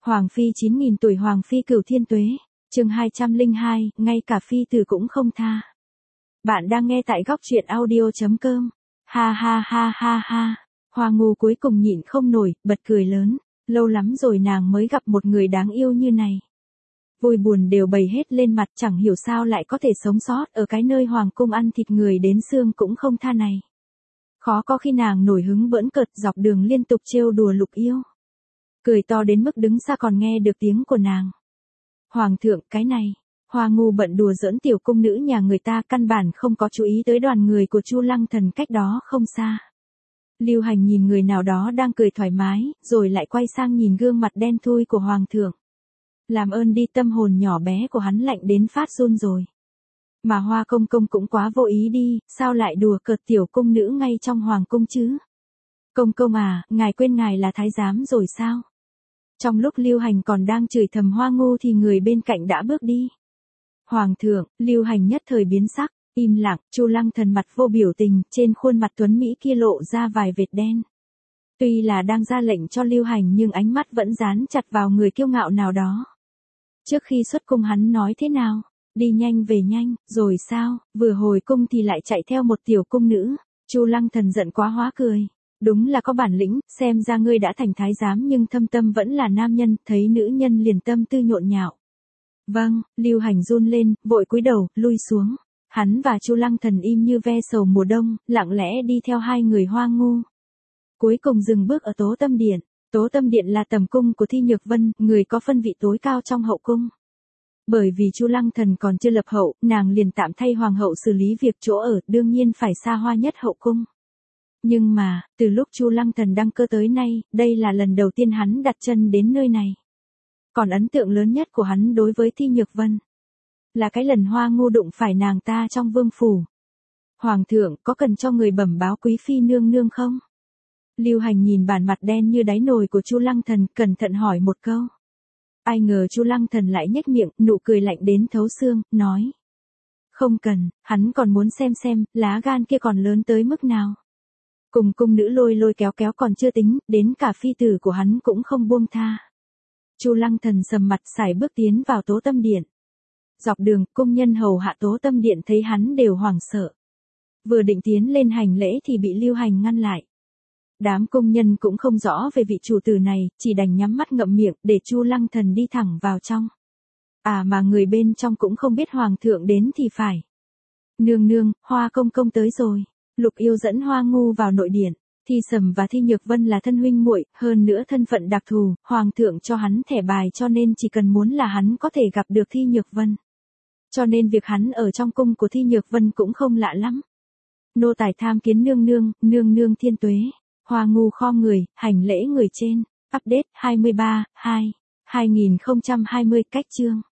Hoàng phi 9.000 tuổi, Hoàng phi cửu thiên tuế. Chương 202, ngay cả phi tử cũng không tha. Bạn đang nghe tại góc truyện audio.com. Ha ha ha ha ha. Hoa Ngu cuối cùng nhịn không nổi, bật cười lớn. Lâu lắm rồi nàng mới gặp một người đáng yêu như này. Vui buồn đều bày hết lên mặt, chẳng hiểu sao lại có thể sống sót ở cái nơi hoàng cung ăn thịt người đến xương cũng không tha này. Khó có khi nàng nổi hứng bỡn cợt dọc đường liên tục trêu đùa Lục Yêu. Cười to đến mức đứng xa còn nghe được tiếng của nàng. Hoàng thượng, cái này. Hoa Ngu bận đùa giỡn tiểu cung nữ nhà người ta, căn bản không có chú ý tới đoàn người của Chu Lăng Thần cách đó không xa. Lưu Hành nhìn người nào đó đang cười thoải mái, rồi lại quay sang nhìn gương mặt đen thui của hoàng thượng. Làm ơn đi, tâm hồn nhỏ bé của hắn lạnh đến phát run rồi. Mà Hoa công công cũng quá vô ý đi, sao lại đùa cợt tiểu cung nữ ngay trong hoàng cung chứ? Công công à, ngài quên ngài là thái giám rồi sao? Trong lúc Lưu Hành còn đang chửi thầm Hoa Ngu thì người bên cạnh đã bước đi. Hoàng thượng, Lưu Hành nhất thời biến sắc, im lặng. Chu Lăng Thần mặt vô biểu tình, trên khuôn mặt tuấn mỹ kia lộ ra vài vệt đen. Tuy là đang ra lệnh cho Lưu Hành nhưng ánh mắt vẫn dán chặt vào người kiêu ngạo nào đó. Trước khi xuất cung hắn nói thế nào? Đi nhanh về nhanh, rồi sao? Vừa hồi cung thì lại chạy theo một tiểu cung nữ. Chu Lăng Thần giận quá hóa cười. Đúng là có bản lĩnh, xem ra ngươi đã thành thái giám nhưng thâm tâm vẫn là nam nhân, thấy nữ nhân liền tâm tư nhộn nhạo. Vâng, Lưu Hành run lên, vội cúi đầu, lui xuống. Hắn và Chu Lăng Thần im như ve sầu mùa đông, lặng lẽ đi theo hai người Hoa Ngu. Cuối cùng dừng bước ở Tố Tâm Điện. Tố Tâm Điện là tầm cung của Thi Nhược Vân, người có phân vị tối cao trong hậu cung. Bởi vì Chu Lăng Thần còn chưa lập hậu, nàng liền tạm thay hoàng hậu xử lý việc chỗ ở, đương nhiên phải xa hoa nhất hậu cung. Nhưng mà, từ lúc Chu Lăng Thần đăng cơ tới nay, đây là lần đầu tiên hắn đặt chân đến nơi này. Còn ấn tượng lớn nhất của hắn đối với Thi Nhược Vân là cái lần Hoa Ngu đụng phải nàng ta trong vương phủ. Hoàng thượng, có cần cho người bẩm báo quý phi nương nương không? Lưu Hành nhìn bản mặt đen như đáy nồi của Chu Lăng Thần, cẩn thận hỏi một câu. Ai ngờ Chu Lăng Thần lại nhếch miệng, nụ cười lạnh đến thấu xương, nói. Không cần, hắn còn muốn xem, lá gan kia còn lớn tới mức nào. Cùng cung nữ lôi lôi kéo kéo còn chưa tính, đến cả phi tử của hắn cũng không buông tha. Chu Lăng Thần sầm mặt sải bước tiến vào Tố Tâm Điện. Dọc đường, cung nhân hầu hạ Tố Tâm Điện thấy hắn đều hoảng sợ. Vừa định tiến lên hành lễ thì bị Lưu Hành ngăn lại. Đám công nhân cũng không rõ về vị chủ tử này, chỉ đành nhắm mắt ngậm miệng để Chu Lăng Thần đi thẳng vào trong. À mà người bên trong cũng không biết hoàng thượng đến thì phải. Nương nương, Hoa công công tới rồi. Lục Yêu dẫn Hoa Ngu vào nội điện. Thi Sầm và Thi Nhược Vân là thân huynh muội, hơn nữa thân phận đặc thù, hoàng thượng cho hắn thẻ bài cho nên chỉ cần muốn là hắn có thể gặp được Thi Nhược Vân. Cho nên việc hắn ở trong cung của Thi Nhược Vân cũng không lạ lắm. Nô tài tham kiến nương nương thiên tuế. Hoa Ngu khom người, hành lễ người trên. Update 23/2/2020 cách chương.